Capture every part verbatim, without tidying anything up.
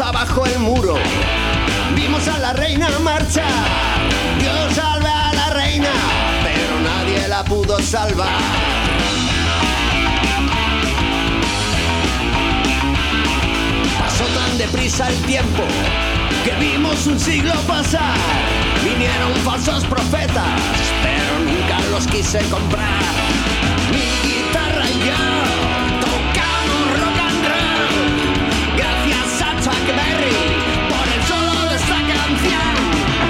abajo el muro, vimos a la reina marchar. Dios salve a la reina, pero nadie la pudo salvar. Pasó tan deprisa el tiempo que vimos un siglo pasar. Vinieron falsos profetas, pero nunca los quise comprar. Mi guitarra y yo tocamos rock and roll, gracias a Chuck Berry por el solo de esta canción.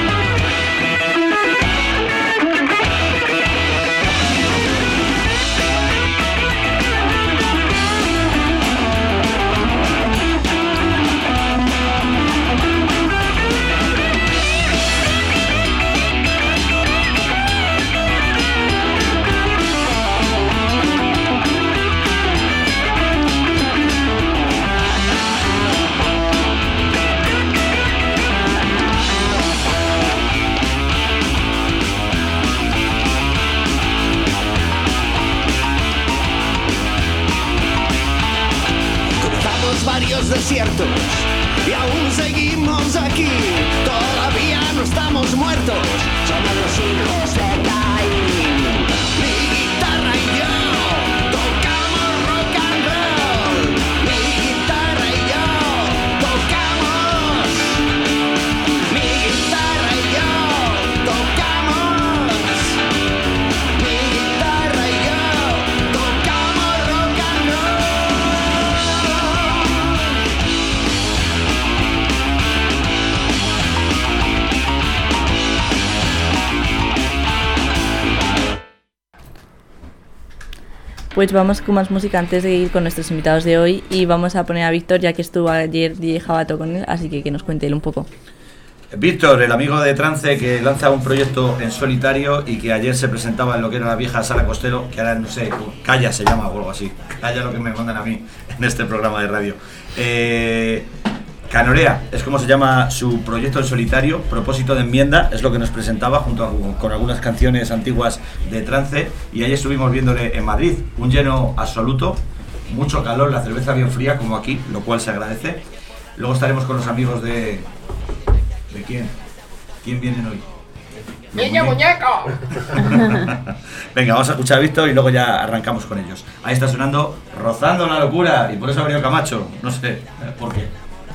Varios desiertos y aún seguimos aquí. Todavía no estamos muertos, somos los hijos de Caín. Mi guitarra y yo tocamos rock and roll. Mi guitarra y yo tocamos. Mi guitarra y yo tocamos. Mi guitarra y yo tocamos rock and roll. Pues vamos con más música antes de ir con nuestros invitados de hoy y vamos a poner a Víctor, ya que estuvo ayer D J Jabato con él, así que que nos cuente él un poco. Víctor, el amigo de Trance, que lanza un proyecto en solitario y que ayer se presentaba en lo que era la vieja Sala Costello, que ahora no sé, Calla se llama o algo así. Calla lo que me mandan a mí en este programa de radio. Eh, Canorea es como se llama su proyecto en solitario, Propósito de Enmienda, es lo que nos presentaba junto a, con algunas canciones antiguas de Trance, y ayer estuvimos viéndole en Madrid, un lleno absoluto, mucho calor, la cerveza bien fría como aquí, lo cual se agradece. Luego estaremos con los amigos de... ¿De quién? ¿Quién vienen hoy? ¡Niño muñeco! Venga, vamos a escuchar a Víctor y luego ya arrancamos con ellos. Ahí está sonando Rozando la Locura, y por eso ha venido Camacho, no sé por qué.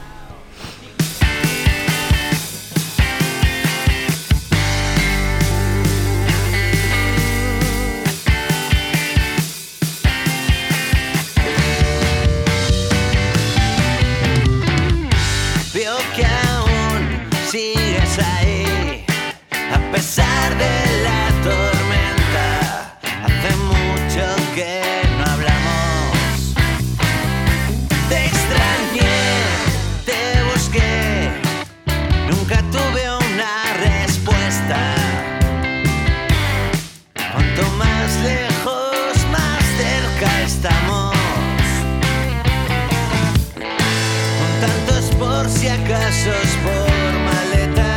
A pesar de la tormenta, hace mucho que no hablamos. Te extrañé, te busqué, nunca tuve una respuesta. Cuanto más lejos, más cerca estamos. Con tantos por si acaso por maleta.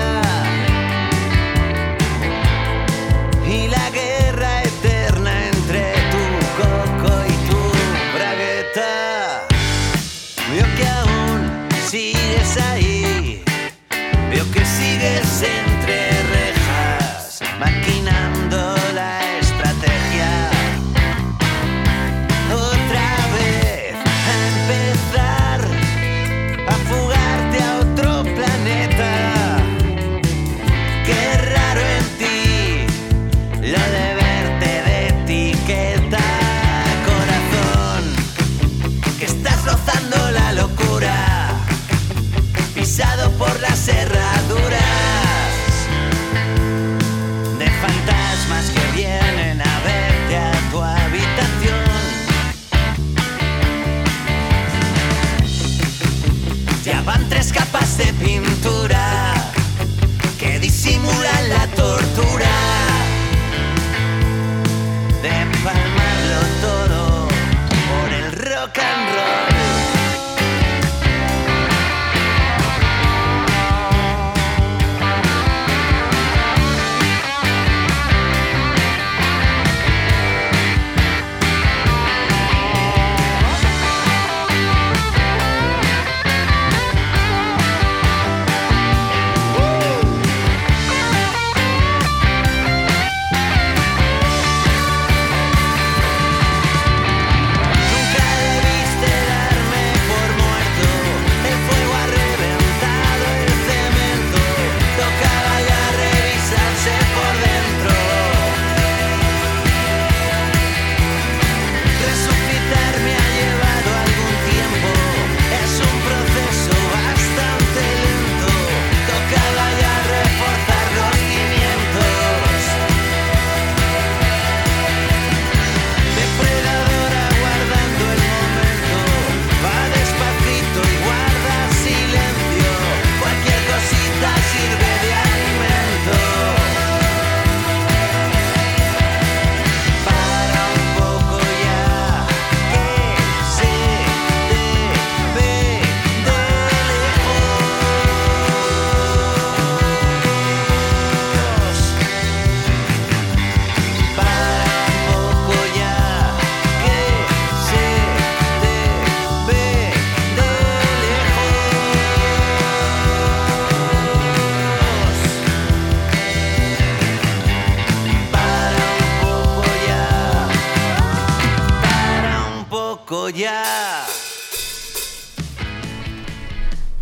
Y la guerra eterna entre tu coco y tu bragueta. Veo que aún sigues ahí, veo que sigues entre rejas, maquinando la estrategia. Otra vez a empezar a fugarte a otro planeta. Qué raro en ti lo de verte de etiqueta, corazón, que estás rozando la locura, pisado por las herraduras de fantasmas que vienen a verte a tu habitación. Ya van tres capas de pintura que disimulan la tortura de empalmarlo todo por el rock and roll.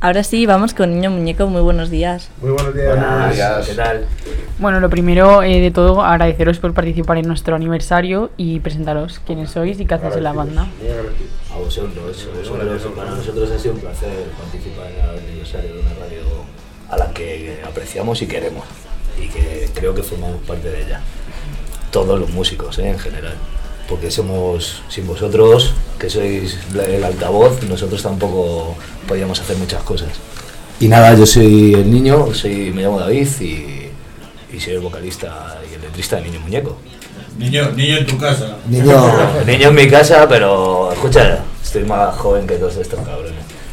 Ahora sí, vamos con Niño Muñeco. Muy buenos días. Muy buenos días. Buenos días. ¿Qué tal? Bueno, lo primero eh, de todo, agradeceros por participar en nuestro aniversario y presentaros quiénes sois y qué hacéis en la banda. A vosotros, a vosotros. Para nosotros ha sido un placer participar en el aniversario de una radio a la que apreciamos y queremos. Y que creo que formamos parte de ella. Todos los músicos, ¿eh? En general. Porque somos, sin vosotros, que sois el altavoz, nosotros tampoco podíamos hacer muchas cosas. Y nada, yo soy el niño, soy, me llamo David y, y soy el vocalista y el letrista de Niño Muñeco. Niño, niño en tu casa. Niño, niño en mi casa, pero escucha, estoy más joven que todos estos cabrones.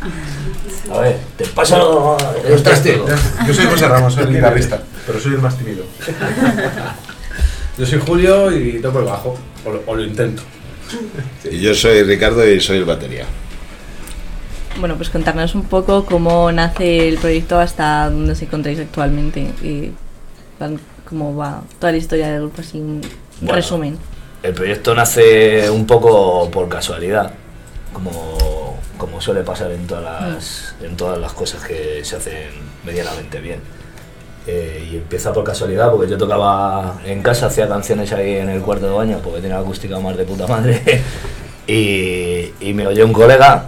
A ver, te paso el testigo. Yo soy José Ramos, soy el guitarrista, pero soy el más tímido. Yo soy Julio y toco el bajo, o lo, o lo intento. Y yo soy Ricardo y soy el batería. Bueno, pues contarnos un poco cómo nace el proyecto hasta dónde os encontráis actualmente y cómo va toda la historia del grupo, así un Bueno, resumen. El proyecto nace un poco por casualidad, como, como suele pasar en todas las, en todas las cosas que se hacen medianamente bien. Eh, y empieza por casualidad porque yo tocaba en casa, hacía canciones ahí en el cuarto de baño porque tenía la acústica más de puta madre y, y me oyó un colega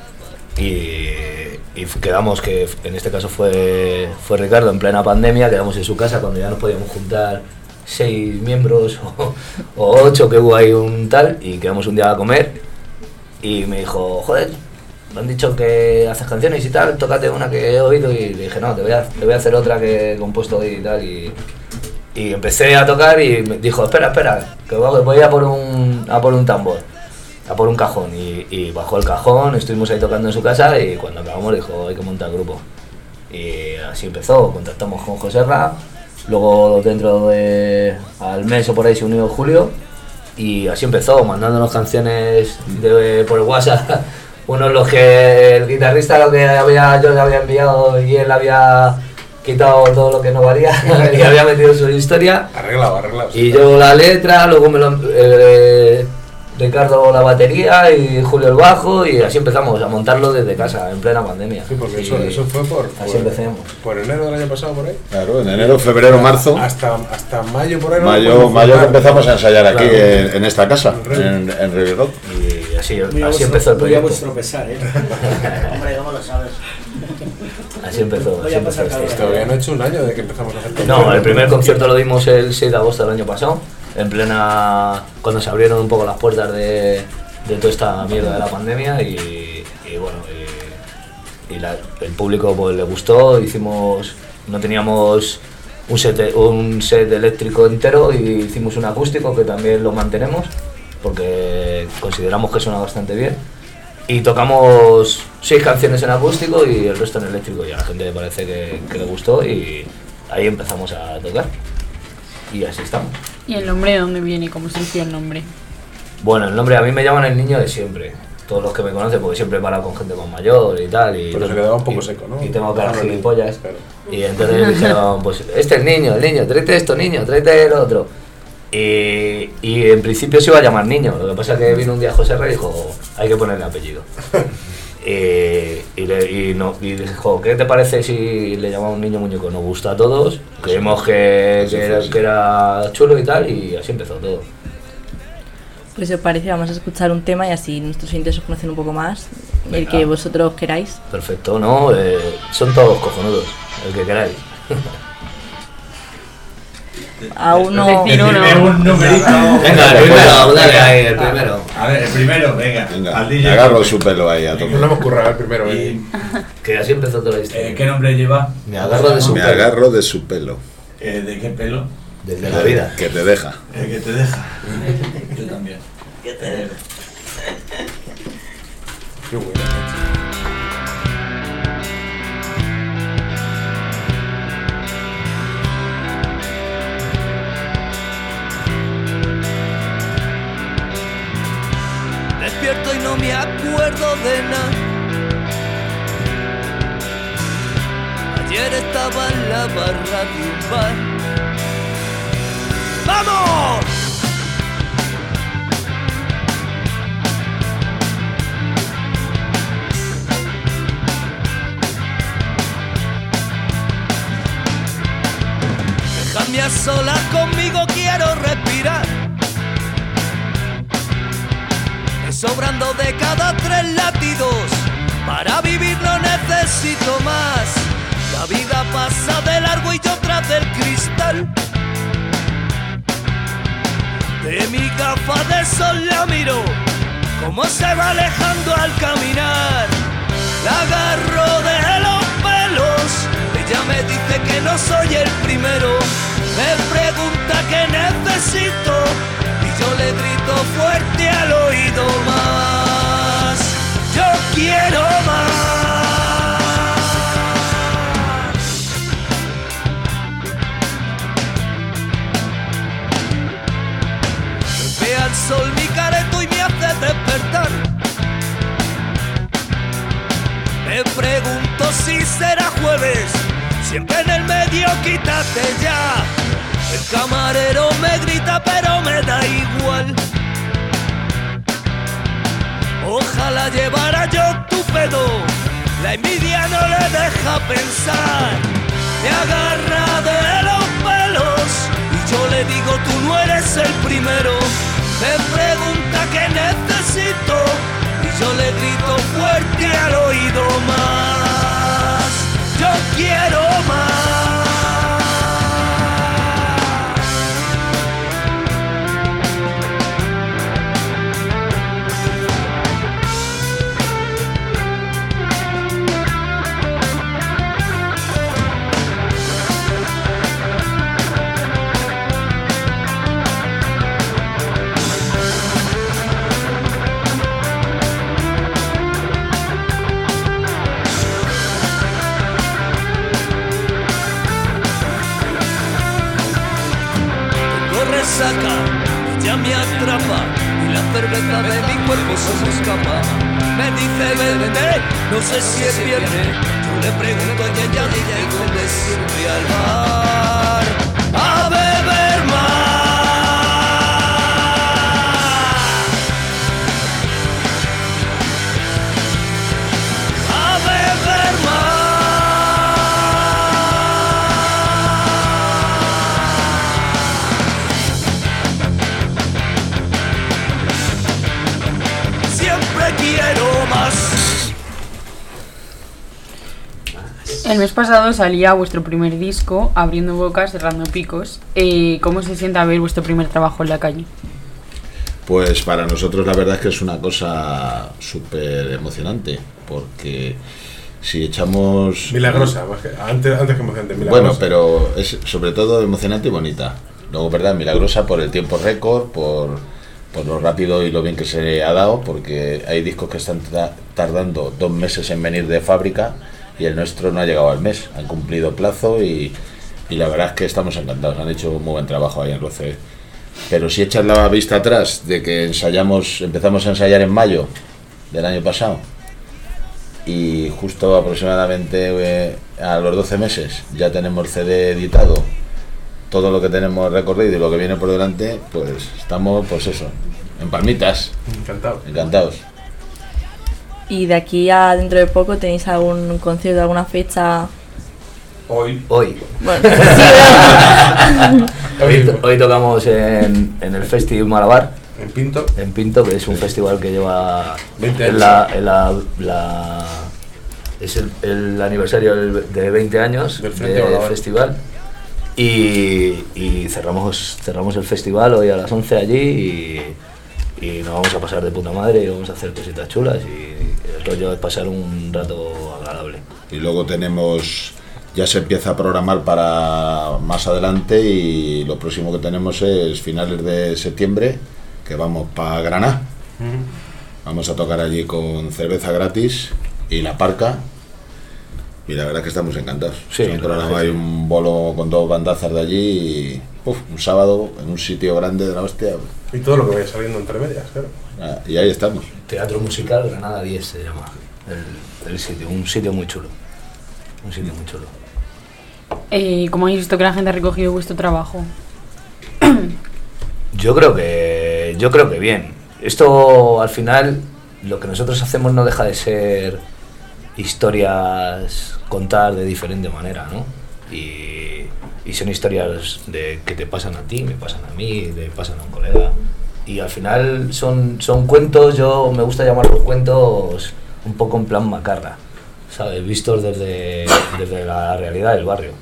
y, y quedamos, que en este caso fue, fue Ricardo, en plena pandemia, quedamos en su casa cuando ya nos podíamos juntar seis miembros o, o ocho, que hubo ahí un tal, y quedamos un día a comer y me dijo, joder, me han dicho que haces canciones y tal, tócate una que he oído, y le dije, no, te voy a, te voy a hacer otra que he compuesto hoy y tal, y, y empecé a tocar y me dijo, espera, espera, que voy a por un, a por un tambor, a por un cajón, y, y bajó el cajón, estuvimos ahí tocando en su casa y cuando acabamos dijo, hay que montar grupo. Y así empezó, contactamos con José Ra, luego dentro de, al mes o por ahí se unió Julio, y así empezó, mandándonos canciones de, por el WhatsApp. Uno es lo que el guitarrista lo que había, yo le había enviado y él había quitado todo lo que no valía y había metido su historia. Arreglado, arreglado. Y yo la letra, luego me lo, eh, Ricardo la batería y Julio el bajo, y así empezamos a montarlo desde casa en plena pandemia. Sí, porque Y eso, eso fue por, así por, empecemos. por enero del año pasado, por ahí. Claro, en enero, febrero, marzo. Hasta, hasta mayo, por ahí. Mayo, no mayo que empezamos a ensayar aquí Claro. en, en esta casa, En Revi. en, en Revi Rock. Y así, Muy a así vuestro- empezó el muy a proyecto. vuestro pesar, ¿eh? Hombre, ¿cómo lo sabes? Así empezó. Voy Así a empezó pasar esta calor. historia. Todavía no he hecho un año de que empezamos a hacer No, conciertos. el primer concierto lo dimos el seis de agosto del año pasado, en plena, cuando se abrieron un poco las puertas de, de toda esta mierda de la pandemia, y, y bueno, y, y la- el público pues le gustó. Hicimos, no teníamos un set, un set eléctrico entero, y hicimos un acústico que también lo mantenemos porque consideramos que suena bastante bien. Y tocamos seis canciones en acústico y el resto en eléctrico, y a la gente le parece que, que le gustó, y ahí empezamos a tocar. Y así estamos. ¿Y el nombre de dónde viene? ¿Cómo surgió el nombre? Bueno, el nombre, a mí me llaman el niño de siempre. Todos los que me conocen, porque siempre he parado con gente más mayor y tal. Y Pero se quedaba un poco seco, ¿no? Y tengo cara de Claro, gilipollas. claro. Y entonces dijeron, pues este es el niño, el niño, tráete esto, niño, tráete el otro. Y, y en principio se iba a llamar niño, lo que pasa es que vino un día José Rey y dijo, hay que ponerle apellido. y, y, le, y, no, y dijo, ¿qué te parece si le llamamos niño muñeco? Nos gusta a todos, creemos que, que, era, que era chulo y tal, y así empezó todo. Pues si os parece, vamos a escuchar un tema y así nuestros oyentes os conocen un poco más, el que vosotros queráis. Perfecto, ¿no? Eh, son todos cojonudos, el que queráis. A uno... Decir uno. un numerito. Venga, el primero, dale ahí, el primero. A ver, el primero, venga. Venga, al me D J. agarro su pelo ahí a tope. Nos lo hemos currado el primero, ¿eh? Y, Que así empezó toda la historia. eh, ¿Qué nombre lleva? Me agarro de su Me pelo. agarro de su pelo. Eh, ¿De qué pelo? Desde la vida. Que te deja. El que te deja. Yo también. ¿Qué te digo? Qué bueno. Despierto y no me acuerdo de nada. Ayer estaba en la barra de un bar. ¡Vamos! sola conmigo quiero respirar. Sobrando de cada tres latidos, para vivir no necesito más. La vida pasa de largo y yo tras del cristal. De mi gafa de sol la miro, como se va alejando al caminar. La agarro de los pelos, ella me dice que no soy el primero. Me pregunta qué necesito y yo le grito fuerte al oído: más, yo quiero más. Ve al sol mi careto y me hace despertar. Me pregunto si será jueves, siempre en el medio quítate ya. El camarero me grita pero me da igual. Ojalá llevara yo tu pedo, la envidia no le deja pensar. Me agarra de los pelos y yo le digo tú no eres el primero. Me pregunta qué necesito y yo le grito fuerte al oído: más, yo quiero más. Saca, ya me atrapa y la cerveza de mi cuerpo se me escapa. Me dice vente, no sé si es viernes. Yo le pregunto y ella dice dónde sirve al bar a beber más. A beber más. Quiero más. El mes pasado salía vuestro primer disco, Abriendo Bocas, Cerrando Picos. Eh, ¿Cómo se siente ver vuestro primer trabajo en la calle? Pues para nosotros la verdad es que es una cosa súper emocionante, porque si echamos... Milagrosa, más que, antes, antes que emocionante, milagrosa. Bueno, pero es sobre todo emocionante y bonita. Luego, verdad, milagrosa por el tiempo récord, por... por lo rápido y lo bien que se ha dado, porque hay discos que están ta- tardando dos meses en venir de fábrica y el nuestro no ha llegado al mes, han cumplido plazo y, y la verdad es que estamos encantados, han hecho un muy buen trabajo ahí en Roce. Pero si echas la vista atrás de que ensayamos, empezamos a ensayar en mayo del año pasado y justo aproximadamente eh, a los doce meses ya tenemos C D editado, todo lo que tenemos recorrido y lo que viene por delante, pues estamos, pues eso, en palmitas. Encantado. Encantados. Y de aquí a dentro de poco, ¿tenéis algún concierto, alguna fecha? Hoy. Hoy. Bueno, hoy, to- hoy tocamos en, en el Festival Malabar. En Pinto. En Pinto, que es un festival que lleva veinte en años. la, en la, la- es el, el aniversario del- de veinte años Del Frente del Malabar. festival. Y, y cerramos cerramos el festival hoy a las once allí y, y nos vamos a pasar de puta madre y vamos a hacer cositas chulas y el rollo es pasar un rato agradable. Y luego tenemos, ya se empieza a programar para más adelante y lo próximo que tenemos es finales de septiembre, que vamos para Granada. Mm. Vamos a tocar allí con cerveza gratis y La Parca. Y la verdad es que estamos encantados. Sí, Es un la programa, verdad que hay sí. un bolo con dos bandazas de allí y uf, un sábado en un sitio grande de la hostia. Y todo lo que vaya saliendo entre medias, claro. Ah, y ahí estamos. Teatro Musical Granada diez se llama el, el sitio, un sitio muy chulo. Un sitio muy chulo. Eh, ¿Cómo habéis visto que la gente ha recogido vuestro trabajo? Yo creo que yo creo que bien. Esto al final lo que nosotros hacemos no deja de ser historias contar de diferente manera, ¿no? y, y son historias de que te pasan a ti, me pasan a mí, le pasan a un colega, y al final son, son cuentos, yo me gusta llamarlos cuentos un poco en plan macarra, ¿sabes? Vistos desde, desde la realidad del barrio.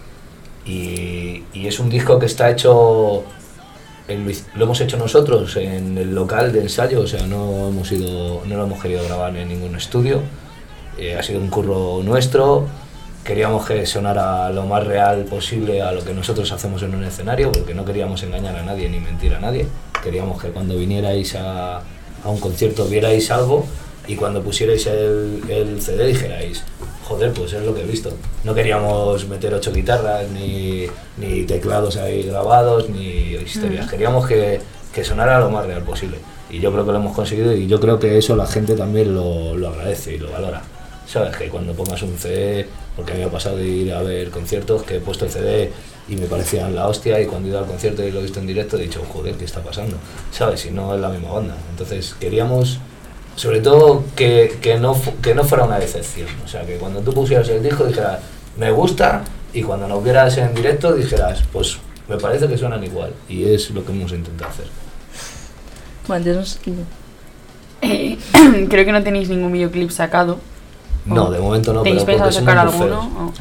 Y, y es un disco que está hecho, el, lo hemos hecho nosotros en el local de ensayo, o sea, no hemos ido, no lo hemos querido grabar en ningún estudio, eh, ha sido un curro nuestro, queríamos que sonara lo más real posible a lo que nosotros hacemos en un escenario, porque no queríamos engañar a nadie ni mentir a nadie, queríamos que cuando vinierais a, a un concierto vierais algo y cuando pusierais el, el C D dijerais, joder, pues es lo que he visto. No queríamos meter ocho guitarras, ni, ni teclados ahí grabados, ni historias. Mm. Queríamos que, que sonara lo más real posible. Y yo creo que lo hemos conseguido y yo creo que eso la gente también lo, lo agradece y lo valora. Sabes, que cuando pongas un C D, porque a mí me ha pasado de ir a ver conciertos, que he puesto el C D y me parecían la hostia, y cuando he ido al concierto y lo he visto en directo he dicho, joder, ¿qué está pasando? ¿Sabes? Si no es la misma banda. Entonces queríamos... sobre todo que, que, no, que no fuera una decepción, o sea, que cuando tú pusieras el disco dijeras, me gusta, y cuando nos vieras en directo dijeras, pues me parece que suenan igual, y es lo que hemos intentado hacer. Bueno, entonces... Eh, creo que no tenéis ningún videoclip sacado. No, de momento no, pero porque sacar alguno? No.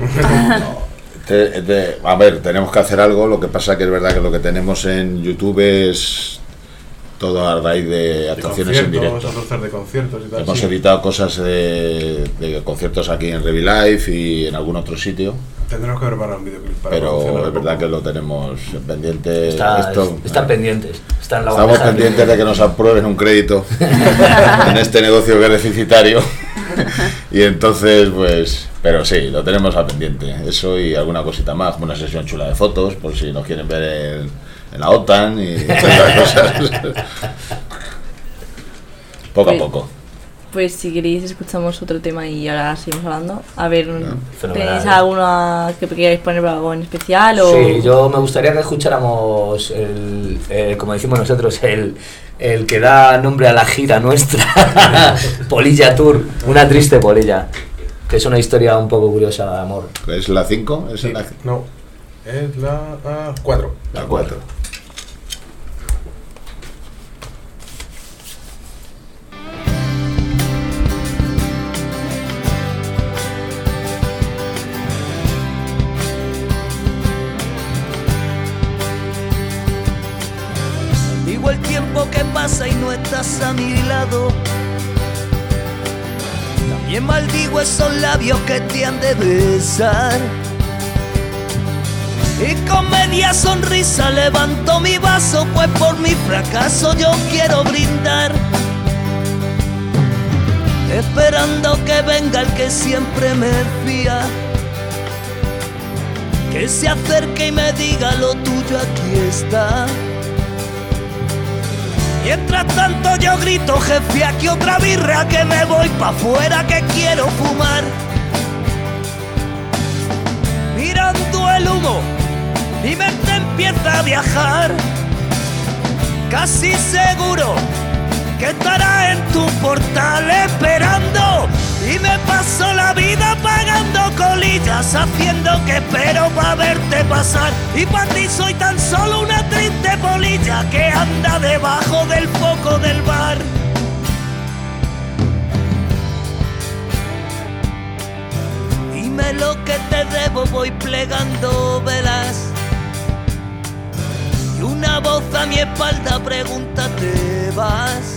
te, te, a ver, tenemos que hacer algo, lo que pasa que es verdad que lo que tenemos en YouTube es... todo a raíz de actuaciones de en directo. De conciertos y tal, Hemos sí. editado cosas de, de conciertos aquí en Revilife y en algún otro sitio. Tendremos que preparar un videoclip para pero es verdad que lo tenemos pendiente. Está, esto, están eh, pendientes. Está en la estamos pendientes de que nos aprueben un crédito en este negocio que es deficitario. Y entonces, pues, pero sí, lo tenemos a pendiente. Eso y alguna cosita más, como una sesión chula de fotos, por si nos quieren ver en, en la OTAN y otras cosas. Poco pues, a poco. Pues si queréis escuchamos otro tema y ahora seguimos hablando. A ver, no. ¿Tenéis Fenomenal. alguna que queráis poner algo en especial? O... Sí, yo me gustaría que escucháramos, el, el, como decimos nosotros, el, el que da nombre a la gira nuestra, Polilla Tour, una triste polilla, que es una historia un poco curiosa de amor. ¿Es la cinco? ¿Es sí, la... No, es la cuatro. La cuatro. Digo el tiempo que pasa y no estás a mi lado. También maldigo esos labios que te han de besar. Y con media sonrisa levanto mi vaso, pues por mi fracaso yo quiero brindar. Esperando que venga el que siempre me fía, que se acerque y me diga lo tuyo aquí está. Mientras tanto yo grito, jefe, aquí otra birra, que me voy pa' afuera, que quiero fumar. Mirando el humo, mi mente empieza a viajar. Casi seguro que estará en tu portal esperando. Y me paso la vida pagando colillas, haciendo que espero pa' verte pasar. Y pa' ti soy tan solo una triste polilla que anda debajo del foco del bar. Dime lo que te debo, voy plegando velas. Y una voz a mi espalda pregunta, ¿te vas?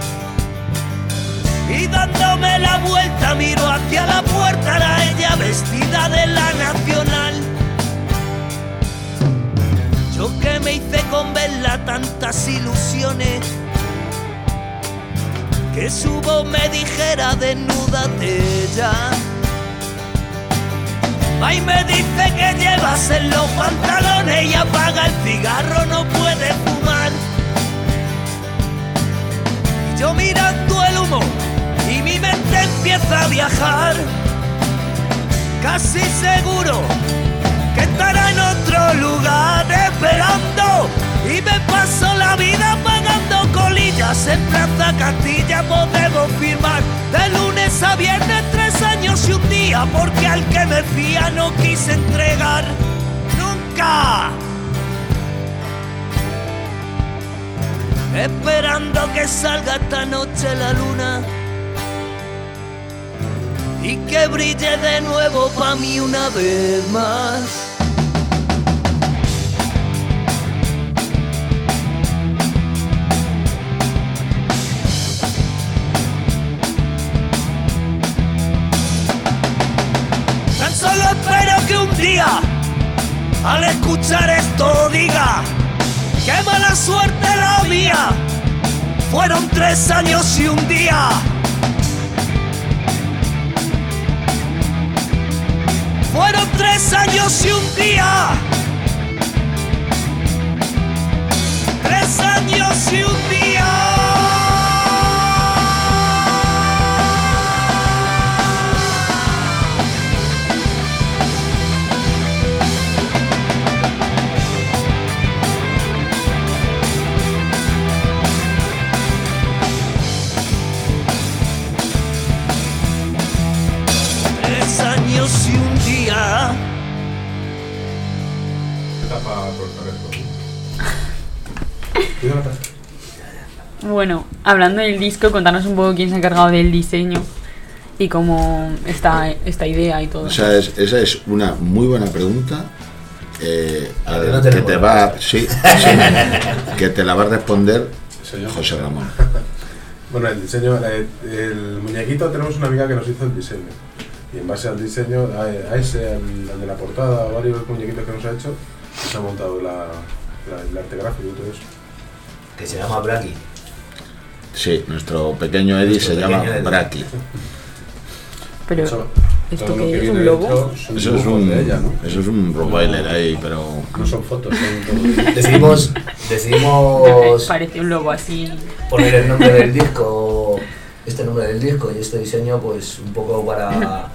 Y dándome la vuelta miro hacia la puerta, era ella vestida de la Nacional. Yo que me hice con verla tantas ilusiones, que su voz me dijera desnúdate ya. Ay, me dice que llevas en los pantalones y apaga el cigarro, no puedes fumar. Y yo mirando el humo y mi mente empieza a viajar. Casi seguro que estará en otro lugar esperando. Y me paso la vida pagando colillas. En Plaza Castilla podemos firmar de lunes a viernes, tres años y un día, porque al que me fía no quise entregar. nunca, esperando que salga esta noche la luna y que brille de nuevo pa' mí una vez más. Solo espero que un día, al escuchar esto, diga: qué mala suerte la mía. Fueron tres años y un día. Fueron tres años y un día. Tres años y un día. Años y un día. Bueno, hablando del disco, contanos un poco quién se ha encargado del diseño y cómo está esta idea y todo. O sea, es, esa es una muy buena pregunta. Eh, A a ver, no que tenemos te va, sí, sí, que te la va a responder José Ramón. Bueno, el diseño, el, el muñequito, tenemos una amiga que nos hizo el diseño. Y en base al diseño, a, a ese, al, al de la portada, a varios muñequitos que nos ha hecho, se ha montado la, la, el arte gráfico y todo eso. Que se llama Braki. Sí, nuestro pequeño Eddie Nuestro se pequeño llama Eddie. Braki. Pero, Eso, ¿esto todo lo qué que es? viene ¿Un logo? dentro son Eso es dibujos un, de ella, ¿no? eso es un Rottweiler ahí, pero No son fotos, son todo. Decidimos, decidimos Parece un logo así. poner el nombre del disco, este nombre del disco y este diseño, pues un poco para,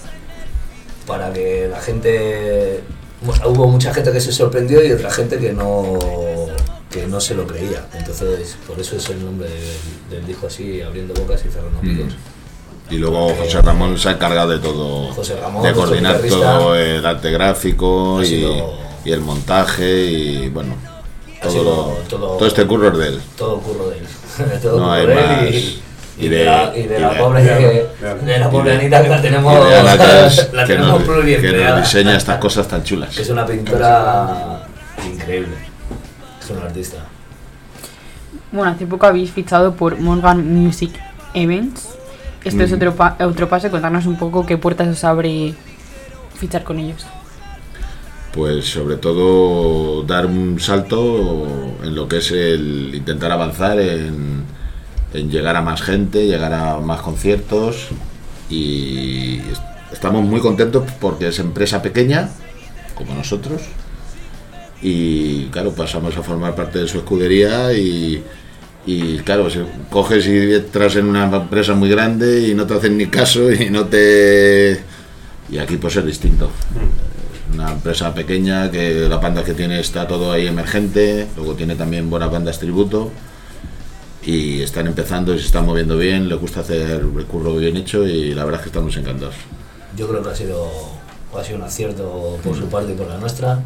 para que la gente, hubo mucha gente que se sorprendió y otra gente que no, que no se lo creía. Entonces, por eso es el nombre del, del disco así, abriendo bocas y cerrando picos. y luego José Ramón se ha encargado de todo, José Ramón, de nuestro coordinar guitarrista, todo el arte gráfico ha y, sido- y el montaje y bueno, Ha todo, sido lo- todo- todo este curro es de él. todo curro de él. todo No curro hay de él más. y, Y y de- de la, y de y la de- pobre, que- claro. de la pobre Y de- Anita que la tenemos, Y de Ana, que, es- la que tenemos nos, que pluriempleada. nos diseña estas cosas tan chulas. Que es una pintora increíble. Es un artista. Bueno, hace poco habéis fichado por Morgan Music Events. Esto es Mm. otro, pa otro paso. Contarnos un poco qué puertas os abre fichar con ellos. Pues sobre todo dar un salto en lo que es el intentar avanzar en, en llegar a más gente, llegar a más conciertos y est- estamos muy contentos porque es empresa pequeña, como nosotros, y claro, pasamos a formar parte de su escudería y, y claro, si coges y entras en una empresa muy grande y no te hacen ni caso y no te... Y aquí pues es distinto. Una empresa pequeña que la banda que tiene está todo ahí emergente, luego tiene también buenas bandas tributo y están empezando y se están moviendo bien, les gusta hacer el curro bien hecho y la verdad es que estamos encantados. Yo creo que ha sido, ha sido un acierto por su parte y por la nuestra.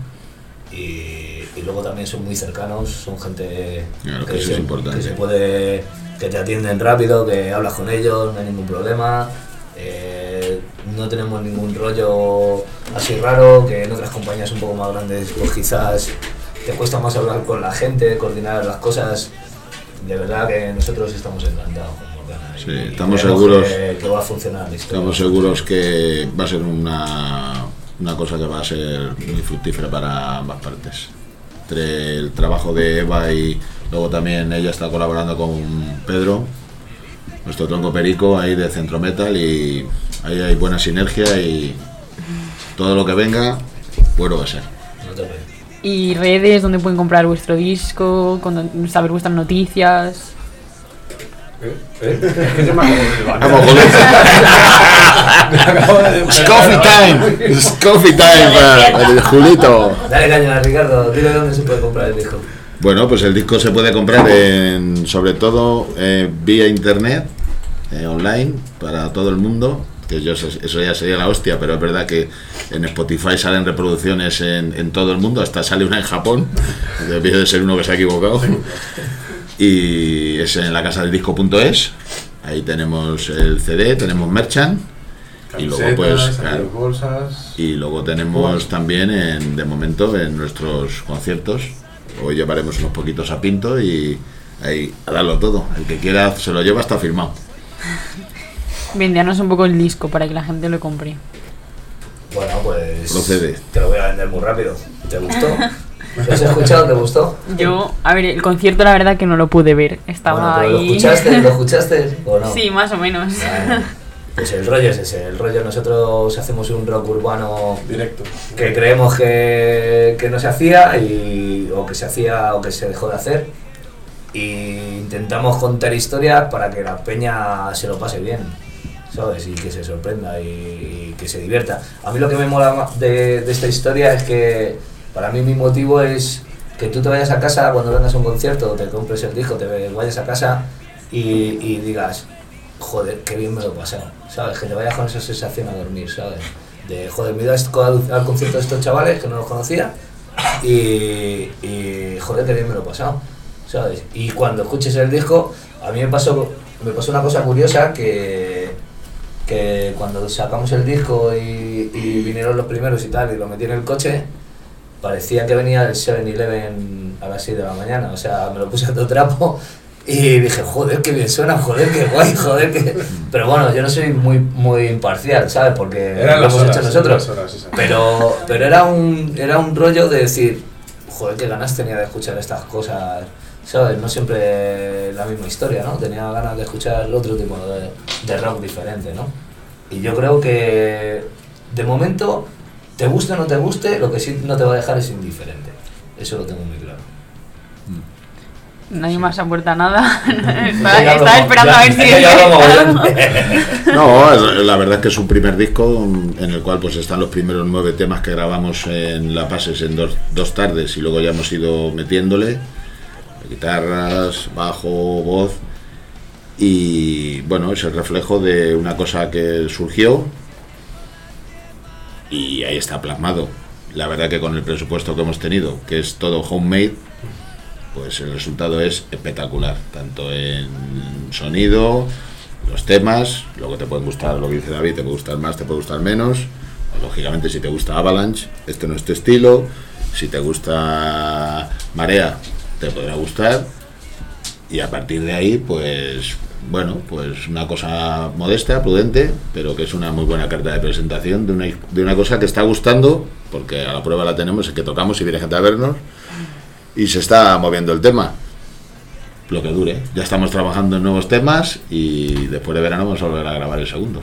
Y, y luego también son muy cercanos, son gente Claro, que que, eso se, es importante. que se puede, que te atienden rápido, que hablas con ellos, no hay ningún problema. Eh, no tenemos ningún rollo así raro, que en otras compañías un poco más grandes pues quizás te cuesta más hablar con la gente, coordinar las cosas. De verdad que nosotros estamos encantados con Morgana. Sí, y estamos creemos seguros- que, que va a funcionar la historia. Estamos seguros que va a ser una, una cosa que va a ser muy fructífera para ambas partes. Entre el trabajo de Eva y luego también ella está colaborando con Pedro, nuestro tronco perico ahí de Centro Metal, y ahí hay buena sinergia y todo lo que venga, bueno va a ser. No te preocupes. Y redes donde pueden comprar vuestro disco, con- saber vuestras noticias. ¿Eh? ¿Eh? Es que yo me acabo de levantar. Vamos, joder. Me acabo de It's coffee time, it's coffee time para para el Julito. Dale caña, Ricardo, dile dónde se puede comprar el disco. Bueno, pues el disco se puede comprar en, sobre todo eh, vía internet, eh, online, para todo el mundo, que yo, eso ya sería la hostia, pero es verdad que en Spotify salen reproducciones en, en todo el mundo, hasta sale una en Japón, debe de ser uno que se ha equivocado, y es en la casa del disco punto es, ahí tenemos el C D, tenemos Merchant, y luego pues claro, bolsas, y luego tenemos también en, de momento en nuestros conciertos, hoy llevaremos unos poquitos a Pinto y ahí a darlo todo, el que quiera se lo lleva, hasta firmado. Vendianos un poco el disco para que la gente lo compre. Bueno, pues procede. Te lo voy a vender muy rápido. ¿Te gustó? ¿Lo has escuchado? ¿Te gustó? Yo, a ver, el concierto la verdad que no lo pude ver. Estaba bueno, ahí. ¿Lo escuchaste? ¿Lo escuchaste o no? Sí, más o menos. Bueno, pues el rollo es ese. El rollo, nosotros hacemos un rock urbano directo, que creemos que, que no se hacía y, o que se hacía o que se dejó de hacer. Y intentamos contar historias para que la peña se lo pase bien, ¿sabes? Y que se sorprenda y, y que se divierta. A mí lo que me mola de, de esta historia es que para mí mi motivo es que tú te vayas a casa cuando vengas a un concierto, te compres el disco, te vayas a casa y, y digas, joder, qué bien me lo he pasado, ¿sabes? Que te vayas con esa sensación a dormir, ¿sabes? De, joder, me he ido al, al concierto de estos chavales que no los conocía y, y joder, qué bien me lo he pasado, ¿sabes? Y cuando escuches el disco, a mí me pasó, me pasó una cosa curiosa que... que cuando sacamos el disco y, y vinieron los primeros y tal, y lo metí en el coche, parecía que venía el siete eleven a las seis de la mañana, o sea, me lo puse a todo trapo y dije, joder, qué bien suena, joder, qué guay, joder, que... Pero bueno, yo no soy muy muy imparcial, ¿sabes? Porque eran lo las hemos horas, hecho nosotros, las horas, pero, pero era, un, era un rollo de decir, joder, qué ganas tenía de escuchar estas cosas, ¿sabes? No siempre la misma historia, ¿no? Tenía ganas de escuchar otro tipo de, de rock diferente, ¿no? Y yo creo que, de momento, te guste o no te guste, lo que sí no te va a dejar es indiferente. Eso lo tengo muy claro. Nadie más aporta nada. Ya Estaba lo- esperando ya- a ver si... ya lo- No, la verdad es que es un primer disco en el cual pues están los primeros nueve temas que grabamos en La Pases en dos, dos tardes y luego ya hemos ido metiéndole guitarras, bajo, voz y bueno, es el reflejo de una cosa que surgió y ahí está plasmado. La verdad que con el presupuesto que hemos tenido, que es todo homemade, pues el resultado es espectacular, tanto en sonido, los temas, luego te pueden gustar, lo que dice David, te puede gustar más, te puede gustar menos, lógicamente si te gusta Avalanche, este no es tu estilo, si te gusta Marea, te podrá gustar, y a partir de ahí, pues, bueno, pues una cosa modesta, prudente, pero que es una muy buena carta de presentación de una, de una cosa que está gustando, porque a la prueba la tenemos, es que tocamos y viene gente a vernos, y se está moviendo el tema, lo que dure. Ya estamos trabajando en nuevos temas y después de verano vamos a volver a grabar el segundo.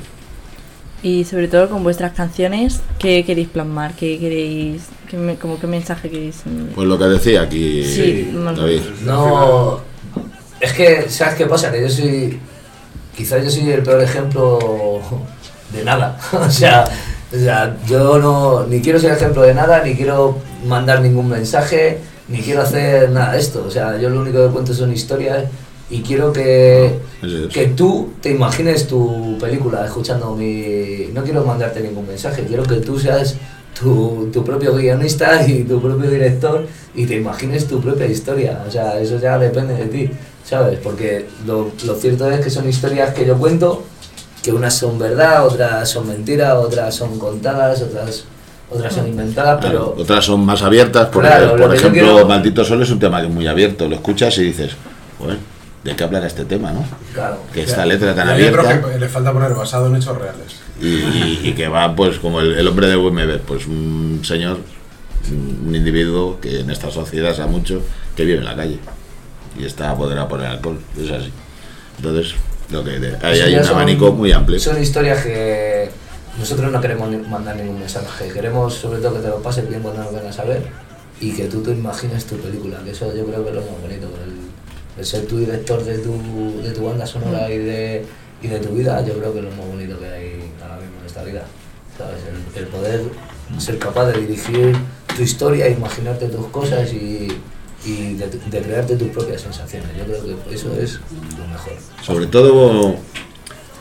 Y sobre todo con vuestras canciones, ¿qué queréis plasmar? ¿Qué queréis, qué, me- como qué mensaje queréis? mm? Pues lo que decía aquí Sí, más o David. No, es que, ¿sabes qué pasa? Que yo soy, quizás yo soy el peor ejemplo de nada. O sea, o sea, yo no, ni quiero ser ejemplo de nada, ni quiero mandar ningún mensaje, ni quiero hacer nada de esto. O sea, yo lo único que cuento son historias y quiero que, Eso es. que tú te imagines tu película escuchando mi... No quiero mandarte ningún mensaje, quiero que tú seas tu, tu propio guionista y tu propio director y te imagines tu propia historia. O sea, eso ya depende de ti, ¿sabes? Porque lo, lo cierto es que son historias que yo cuento, que unas son verdad, otras son mentiras, otras son contadas, otras... otras son inventadas, Claro, pero... otras son más abiertas, porque, Claro, lo por que yo ejemplo, quiero- Maldito Sol es un tema que es muy abierto, lo escuchas y dices, joder, ¿de qué hablará este tema, no? Claro. Que esta letra tan Y hay otro abierta que le falta poner basado en hechos reales. y, y- y que va pues como el, el hombre de U M B, pues un señor, un individuo que en esta sociedad sea mucho, que vive en la calle y está apoderado por el alcohol, es así. Entonces, lo que de- ahí Eso hay ya un son- abanico muy amplio. Son historias que nosotros no queremos ni- mandar ningún mensaje, queremos sobre todo que te lo pases bien cuando nos vengas a ver y que tú te imagines tu película, que eso yo creo que es lo más bonito, el, el ser tu director de tu, de tu banda sonora y de, y de tu vida, yo creo que es lo más bonito que hay ahora mismo en esta vida, ¿sabes? El, el poder ser capaz de dirigir tu historia, imaginarte tus cosas y, y de, de crearte tus propias sensaciones, yo creo que eso es lo mejor. Sobre todo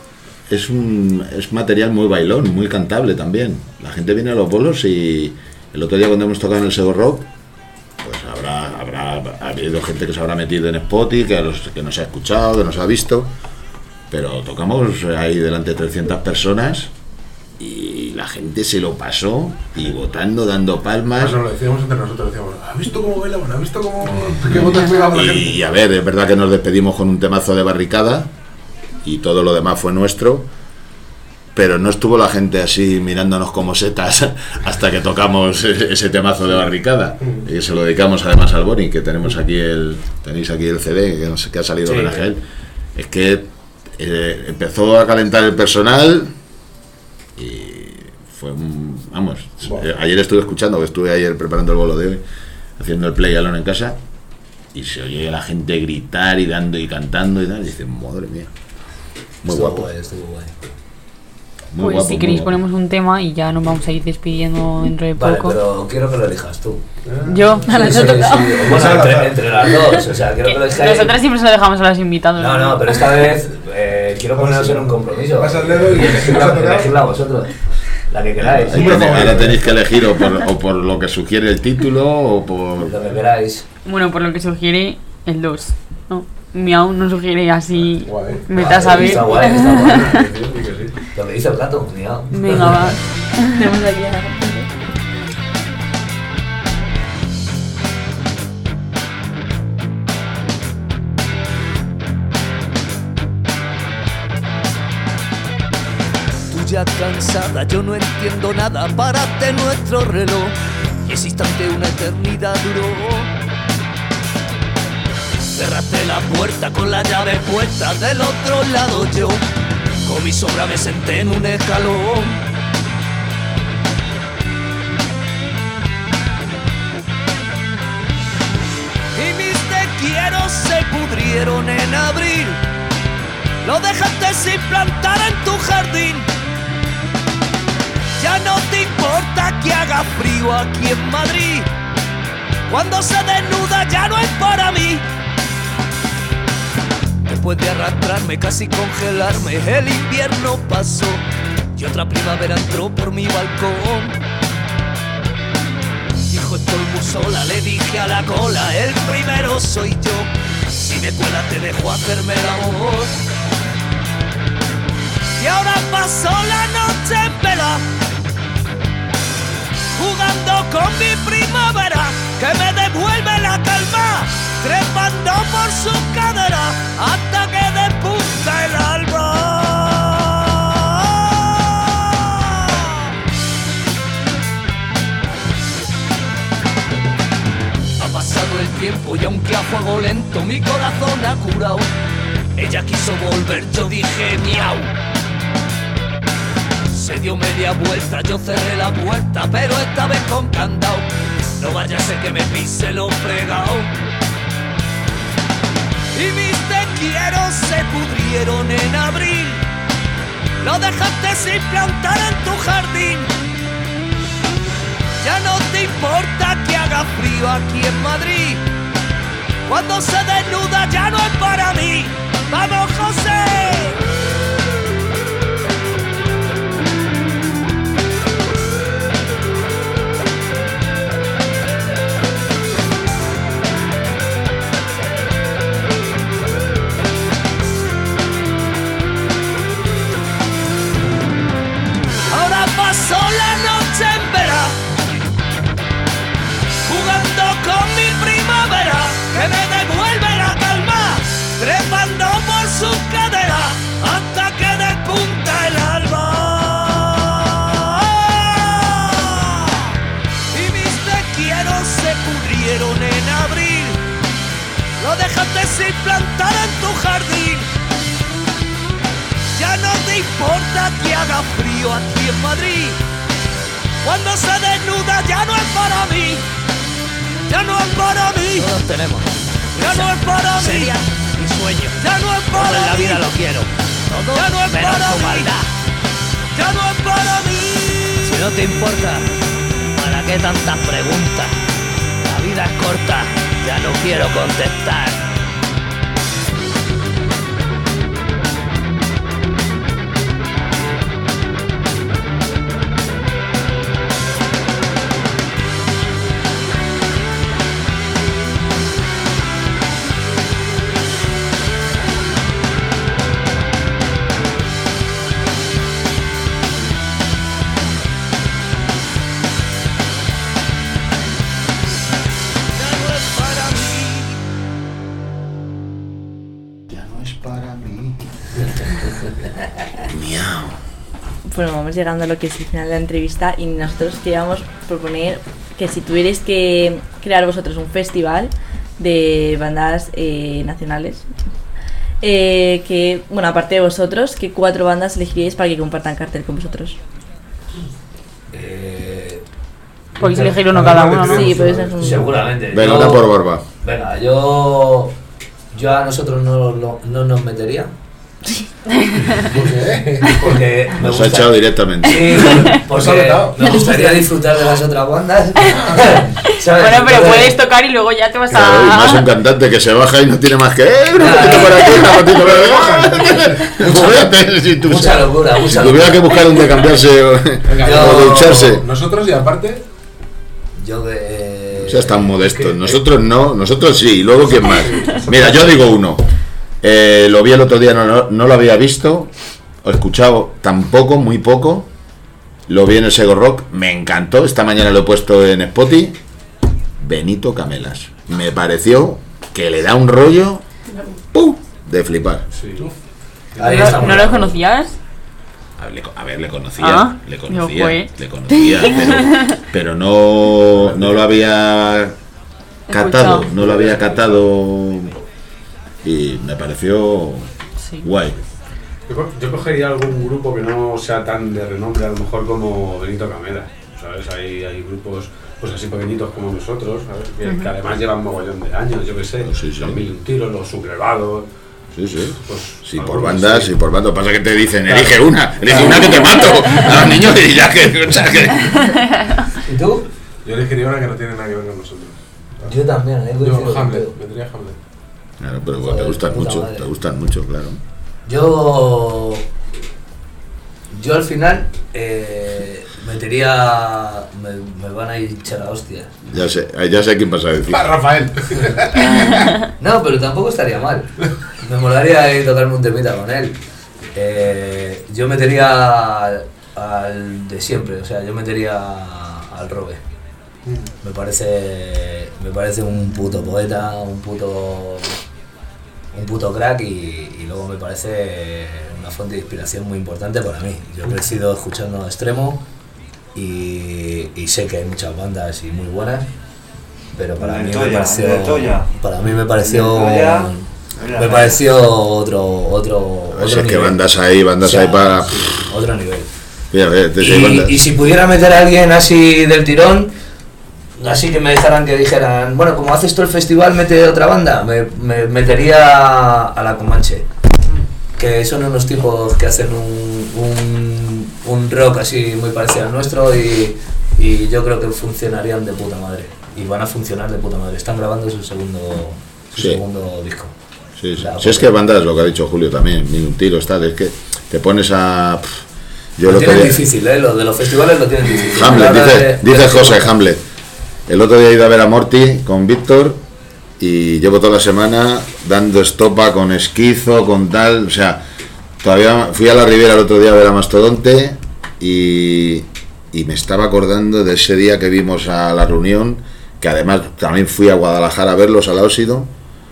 es un es material muy bailón, muy cantable también. La gente viene a los bolos y el otro día cuando hemos tocado en el Sego Rock, pues habrá habrá ha habido gente que se habrá metido en Spotify, que, los, que nos ha escuchado, que nos ha visto, pero tocamos ahí delante de trescientas personas y la gente se lo pasó y votando, dando palmas. Pues nos lo decíamos entre nosotros, decíamos, ¿has visto cómo bailaban? ¿Has visto cómo qué botas pegaban la gente? Y a ver, es verdad que nos despedimos con un temazo de Barricada y todo lo demás fue nuestro, pero no estuvo la gente así mirándonos como setas hasta que tocamos ese temazo de Barricada. Y se lo dedicamos además al Boni, que tenemos aquí el tenéis aquí el C D que, no sé, que ha salido Sí. homenaje a él. Es que eh, empezó a calentar el personal y fue un, vamos, Wow. eh, ayer estuve escuchando, que estuve ayer preparando el bolo de hoy, haciendo el play alone en casa, y se oye a la gente gritar y dando y cantando y tal, y dices, madre mía, muy Estuvo guapo, guay, estuvo guay. muy Pues guapo, si muy queréis guapo. ponemos un tema y ya nos vamos a ir despidiendo dentro de Vale, poco. pero quiero que lo elijas tú. Yo, A la Sí, sí, toca. sí. Bueno, entre, entre las dos, o sea, quiero que lo elijáis. nosotras siempre se lo dejamos a los invitados. No, no, pero esta vez eh, quiero poneros en un compromiso. Pasa el dedo y elegirla, vas a tocar. elegirla vosotros. La que queráis. Ahí tenéis- ahora tenéis que elegir o por, o por lo que sugiere el título o por... Lo que queráis. Bueno, por lo que sugiere el dos. No, Miau no sugiere así. Guay. Vete a saber. Está guay, está guay. Sí, sí, que sí. Lo que dice el gato, miau. Venga, va. Tenemos aquí a la gente. Tú ya cansada, yo no entiendo nada. Párate nuestro reloj y ese instante una eternidad duró. Cerraste la puerta con la llave puesta. Del otro lado yo con mi sobra me senté en un escalón. Y mis te quiero se pudrieron en abril. Lo dejaste sin plantar en tu jardín. Ya no te importa que haga frío aquí en Madrid. Cuando se desnuda ya no es para mí. Después de arrastrarme, casi congelarme, el invierno pasó y otra primavera entró por mi balcón. Dijo, estoy muy sola, le dije a la cola, el primero soy yo. Si me cuela te dejo hacerme el amor. Y ahora pasó la noche en vela, jugando con mi primavera, que me devuelve la calma, trepando por su cadera, hasta que despunta el alba. Ha pasado el tiempo y aunque a fuego lento mi corazón ha curado, ella quiso volver, yo dije miau. Se dio media vuelta, yo cerré la puerta, pero esta vez con candado. No vaya a ser que me pise lo fregao. Y mis te quiero se pudrieron en abril. Lo dejaste sin plantar en tu jardín. Ya no te importa que haga frío aquí en Madrid. Cuando se desnuda ya no es para mí. ¡Vamos, José! Ahora pasó la noche en vera, jugando con mi primavera, que me devuelve la calma, trepando por su cadera, hasta que despunta el alba. Y mis te quiero se pudrieron en abril, lo dejaste sin plantar en tu jardín. Ya no te importa que haga frío aquí en Madrid. Cuando se desnuda ya no es para mí. Ya no es para mí. Todos tenemos. Ya no es para mí. Sería mi sueño. Ya no es para mí. En la vida lo quiero. Todo ya no es para mí. Maldad. Ya no es para mí. Si no te importa, ¿para qué tantas preguntas? La vida es corta. Ya no quiero contestar. bueno, vamos llegando a lo que es el final de la entrevista y nosotros queríamos proponer que si tuvierais que crear vosotros un festival de bandas eh, nacionales, eh, que, bueno, aparte de vosotros, ¿qué cuatro bandas elegiríais para que compartan cartel con vosotros? Eh, Podéis elegir uno cada uno, ¿no? Sí, podéis elegir uno. Seguramente. Venga, Yo- una por barba. Venga, yo. Yo a nosotros no, no, no nos metería. ¿Por qué? Porque me Nos ha gusta- echado directamente. Sí, Nos ha porque vetado. me gustaría disfrutar de las otras bandas. ¿Sabes? Bueno, pero Entonces, puedes tocar y luego ya te vas Claro, y más un a... cantante que se baja y no tiene más que. ¡Eh! Una patita por aquí, una patita por allá. Joder, si tú- Mucha locura, mucha Si tuviera locura. que buscar donde cambiarse o, Venga, Yo- o ducharse. Nosotros y aparte, Yo que. O sea, tan modestos. que- Nosotros no, nosotros sí. ¿Y luego quién más? Mira, yo digo uno. Eh, lo vi el otro día, no, no, no lo había visto, o escuchado tampoco, muy poco. Lo vi en el Sego Rock, me encantó. Esta mañana lo he puesto en Spotify. Benito Camelas. Me pareció que le da un rollo ¡pum! De flipar. sí. Ahí ¿No, estamos ¿no de lo acuerdo. conocías? A ver, le, a ver, le conocía, Ah, le yo conocía, fue. le conocía, pero, pero no, no lo había catado, Escuchado. no lo había catado y me pareció Sí. guay. Yo, co- yo cogería algún grupo que no sea tan de renombre, a lo mejor como Benito Camela, ¿sabes? Hay, hay grupos pues así pequeñitos como nosotros, ¿sabes? Que, que además llevan mogollón de años, yo qué sé, Sí, sí. los Mil y un Tiros, los Sublevados, Sí, sí. pues... Sí, por algunos bandas, así. sí, por bandas. Pasa que te dicen, elige una, elige una que te mato a los niños y ya que, o sea, que- ¿Y tú? Yo elegiría una que no tiene nada que ver con nosotros. Yo también, ¿eh? Yo, Coincido Hamlet, contigo. vendría Hamlet. Claro, pero Joder, te gustan puta mucho, madre. te gustan mucho, claro. Yo. Yo al final. Eh, metería. Me, me van a echar a hostia. Ya sé, ya sé quién vas a decir. ¡Ah, Rafael! No, pero tampoco estaría mal. Me molaría ahí tocarme un temita con él. Eh, yo metería al, al de siempre, o sea, yo metería al Robe. Me parece. Me parece un puto poeta, un puto. Un puto crack y, y luego me parece una fuente de inspiración muy importante para mí. Yo he crecido escuchando Extremo y, y sé que hay muchas bandas y muy buenas, pero para El mí Toya, me pareció. el Toya. Para mí me pareció. El Toya, Me pareció otro. otro, Así otro es que nivel. bandas ahí, bandas O sea, ahí para. Otro nivel. Mira, ve, te- te- bandas. Y, y si pudiera meter a alguien así del tirón, así que me dejaran que dijeran, bueno, como haces tú el festival, mete otra banda, me, me metería a la Comanche, que son unos tipos que hacen un, un, un rock así muy parecido al nuestro y, y yo creo que funcionarían de puta madre. Y van a funcionar de puta madre. Están grabando su segundo, su Sí. segundo disco. Sí, sí. La- Si es que bandas, lo que ha dicho Julio también, ni un tiro está, es que te pones a. pff, yo Lo lo que tienen difícil, ¿eh? Lo de los festivales lo tienen difícil. A la Hamlet, hora dice, de- dice de- José Hamlet. El otro día he ido a ver a Morty con Víctor y llevo toda la semana dando estopa con esquizo, con tal, o sea, todavía fui a la Ribera el otro día a ver a Mastodonte y, y me estaba acordando de ese día que vimos a la reunión, que además también fui a Guadalajara a verlos al Óxido,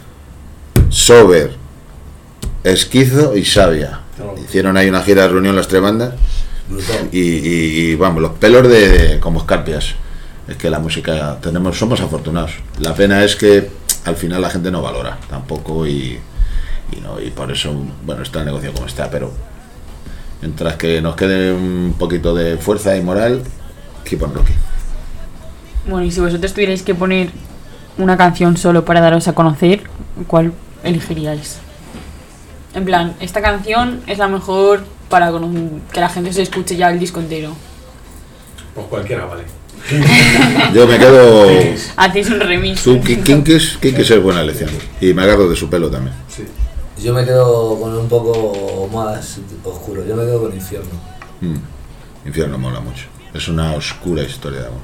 Sober, Esquizo y Sabia. Hicieron ahí una gira de reunión las tres bandas. Brutal. Y, y- y, vamos, los pelos de, de- como escarpias. Es que la música tenemos, somos afortunados. La pena es que al final la gente no valora tampoco y, y no, y por eso, bueno, está el negocio como está, pero mientras que nos quede un poquito de fuerza y moral, keep on rocking. Bueno, y si vosotros tuvierais que poner una canción solo para daros a conocer, ¿cuál elegiríais? En plan, esta canción es la mejor para cono- que la gente se escuche ya el disco entero. Pues cualquiera, vale. Yo me quedo. Hacéis un remix. Tú, Ki- Kinkis, Kinkis es buena elección. Y me agarro de su pelo también. Sí. Yo me quedo con un poco más oscuro, yo me quedo con Infierno. Mm. Infierno mola mucho. Es una oscura historia de amor.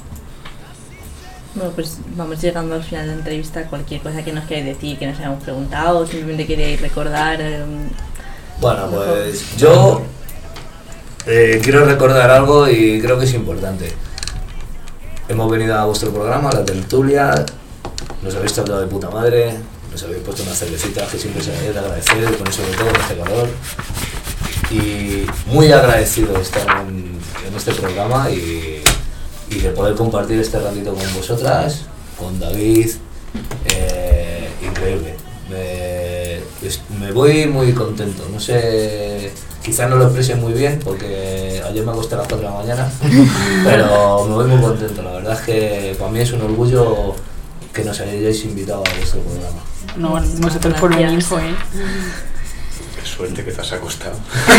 Bueno, pues vamos llegando al final de la entrevista. Cualquier cosa que nos queráis decir, que nos hayamos preguntado, o simplemente queréis recordar. eh, Bueno, pues yo eh, quiero recordar algo y creo que es importante. Hemos venido a vuestro programa, a la tertulia, nos habéis tratado de puta madre, nos habéis puesto unas cervecitas que siempre se había de agradecer, con eso de todo, en este calor. y muy agradecido de estar en, en este programa y, y de poder compartir este ratito con vosotras, con David, eh, increíble. Me, me voy muy contento, no sé, quizás no lo exprese muy bien porque ayer me acosté a las cuatro de la mañana, pero me voy muy contento, la verdad es que para mí es un orgullo que nos hayáis invitado a vuestro programa. No, nosotros por venir, joder. Qué suerte que te has acostado.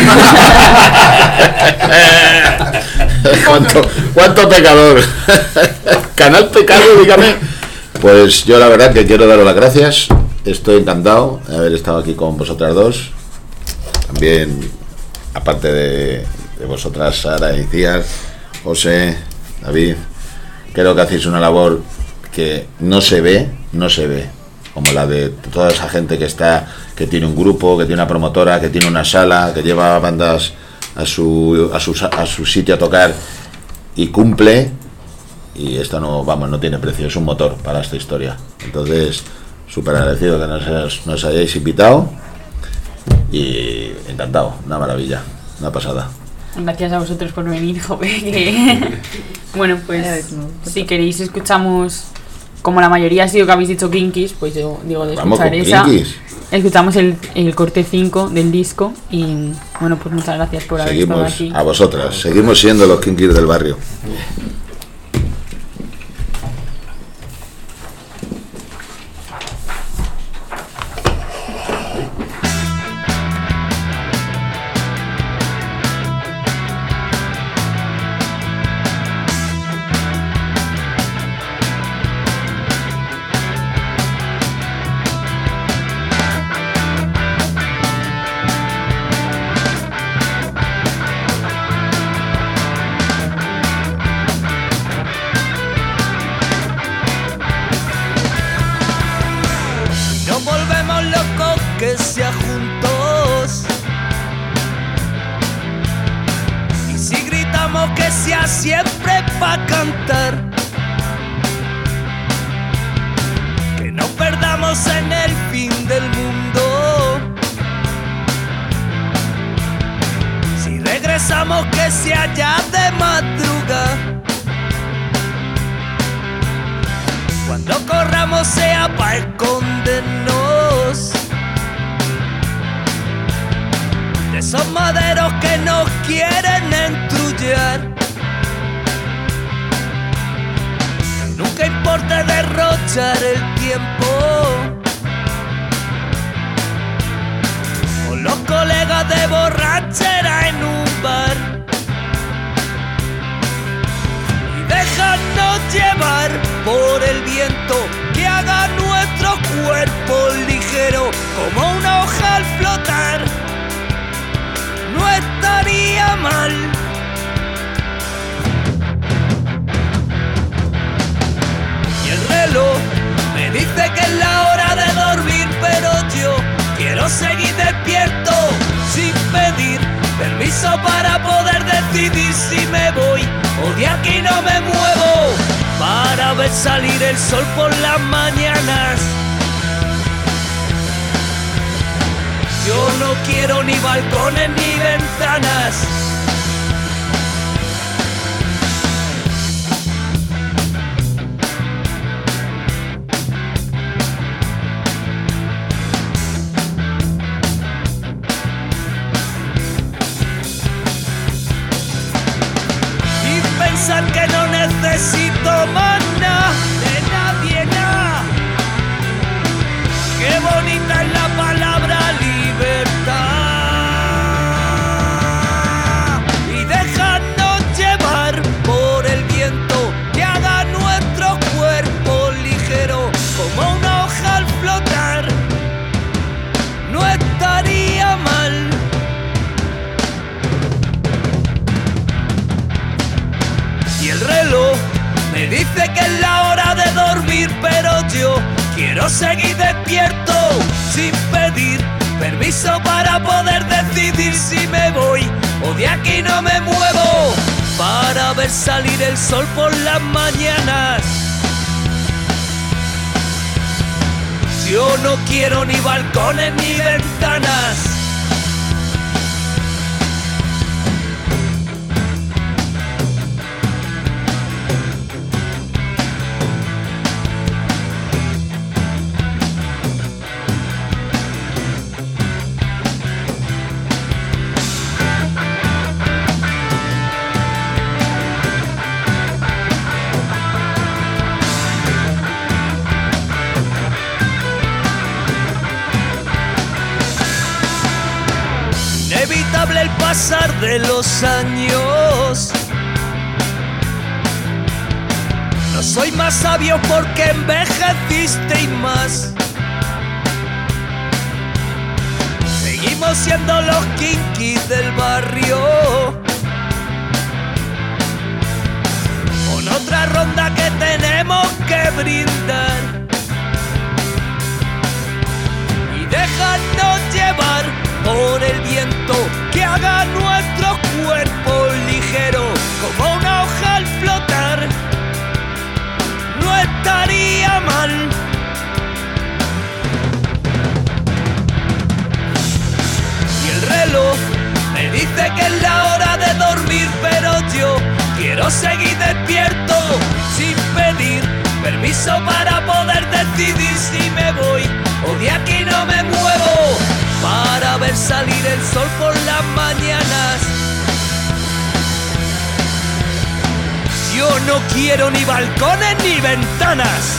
¿Cuánto, cuánto pecador. Canal pecado, dígame. Pues yo la verdad que quiero daros las gracias. Estoy encantado de haber estado aquí con vosotras dos. También, aparte de, de vosotras, Sara, Icías, José, David, creo que hacéis una labor que no se ve, no se ve, como la de toda esa gente que está, que tiene un grupo, que tiene una promotora, que tiene una sala, que lleva bandas a su, a su, a su sitio a tocar y cumple. Y esto no, vamos, no tiene precio, es un motor para esta historia. Entonces, súper agradecido que nos, nos hayáis invitado y encantado, una maravilla, una pasada. Gracias a vosotros por venir, joder. Que... bueno, pues si queréis escuchamos, como la mayoría ha sido que habéis dicho Kinkies, pues yo digo de Vamos escuchar con esa. Kinkies. Escuchamos el, el corte cinco del disco y bueno, pues muchas gracias por haber estado Seguimos aquí. a vosotras, seguimos siendo los Kinkies del barrio. Siempre pa' cantar, que no perdamos en el fin del mundo. Si regresamos que sea ya de madrugada, cuando corramos sea pa' escondernos de esos maderos que nos quieren entrullar. Nunca importa derrochar el tiempo con los colegas de borrachera en un bar y dejarnos llevar por el viento que haga nuestro cuerpo ligero como una hoja al flotar. No estaría mal. Me dice que es la hora de dormir, pero yo quiero seguir despierto sin pedir permiso para poder decidir si me voy o de aquí no me muevo, para ver salir el sol por las mañanas. Yo no quiero ni balcones ni ventanas. Que no necesito más nada de nadie, nada. Qué bonita es la palabra libertad. Y dejarnos llevar por el viento que haga nuestro cuerpo ligero como una hoja al flotar. No estaría mal. El reloj me dice que es la hora de dormir, pero yo quiero seguir despierto sin pedir permiso para poder decidir si me voy o de aquí no me muevo, para ver salir el sol por las mañanas. Yo no quiero ni balcones ni ventanas. pasar de los años. No soy más sabio porque envejeciste y más. Seguimos siendo los kinkis del barrio. Con otra ronda que tenemos que brindar. Y dejarnos llevar por el viento que haga nuestros cuerpos ligeros como una hoja al flotar. No estaría mal. Y el reloj me dice que es la hora de dormir, pero yo quiero seguir despierto sin pedir permiso para poder decidir si me voy o de aquí no me muevo, para ver salir el sol por las mañanas. Yo no quiero ni balcones ni ventanas.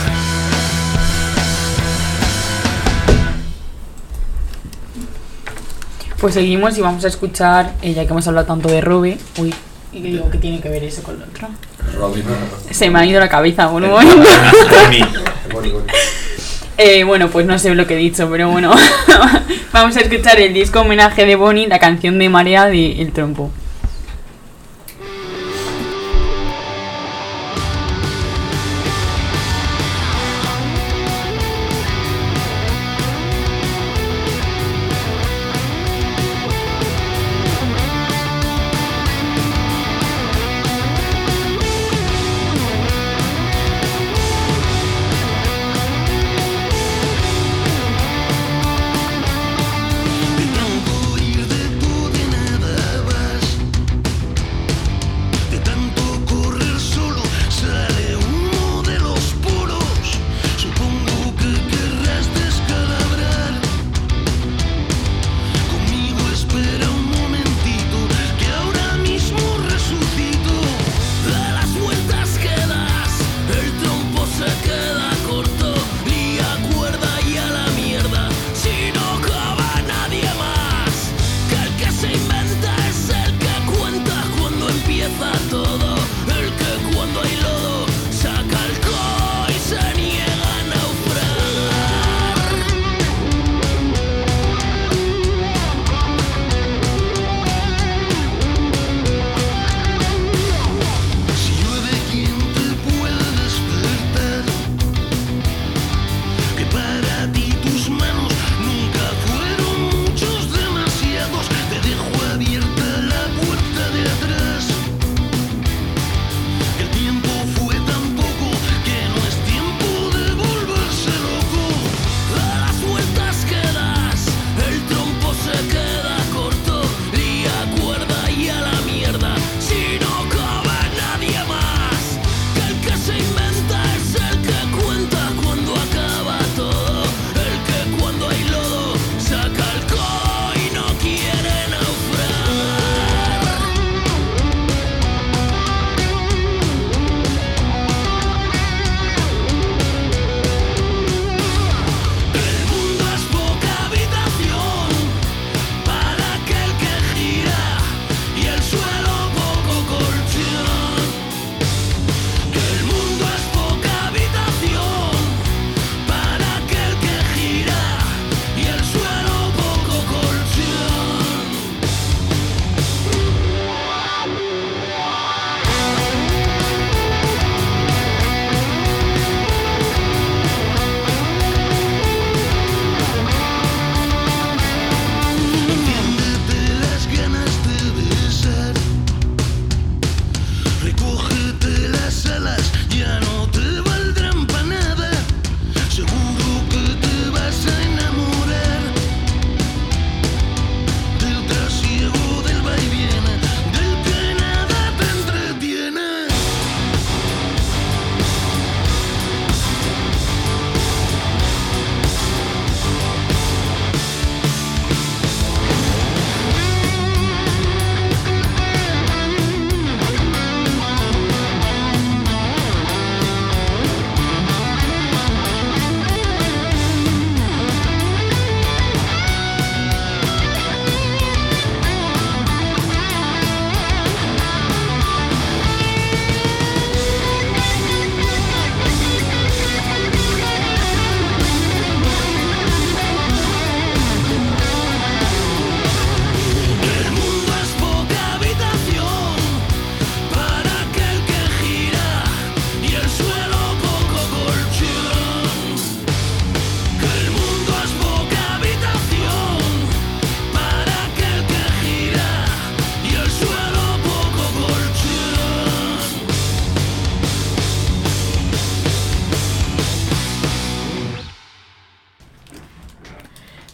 Pues seguimos y vamos a escuchar, eh, ya que hemos hablado tanto de Robe. Uy, y digo, ¿qué tiene que ver eso con lo otro? Robin. Se me ha ido la cabeza por un momento. eh, bueno, pues no sé lo que he dicho, pero bueno. Vamos a escuchar el disco homenaje de Bonnie, la canción de Marea de El Trompo.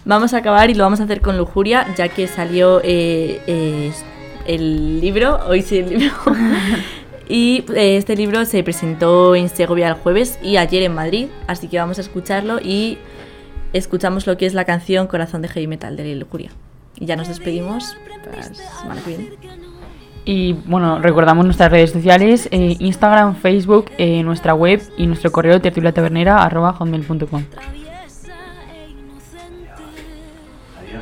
Vamos a acabar y lo vamos a hacer con lujuria, ya que salió eh, eh, el libro, hoy sí el libro. Y eh, este libro se presentó en Segovia el jueves y ayer en Madrid, así que vamos a escucharlo y escuchamos lo que es la canción Corazón de Heavy Metal de Lujuria. Y ya nos despedimos para la semana que viene. Y bueno, recordamos nuestras redes sociales, eh, Instagram, Facebook, eh, nuestra web y nuestro correo tertuliatavernera arroba hotmail punto com.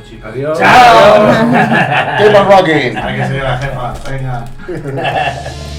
Adiós. ¡Chao! ¡Keep on rocking! Para que se vea la jefa, venga.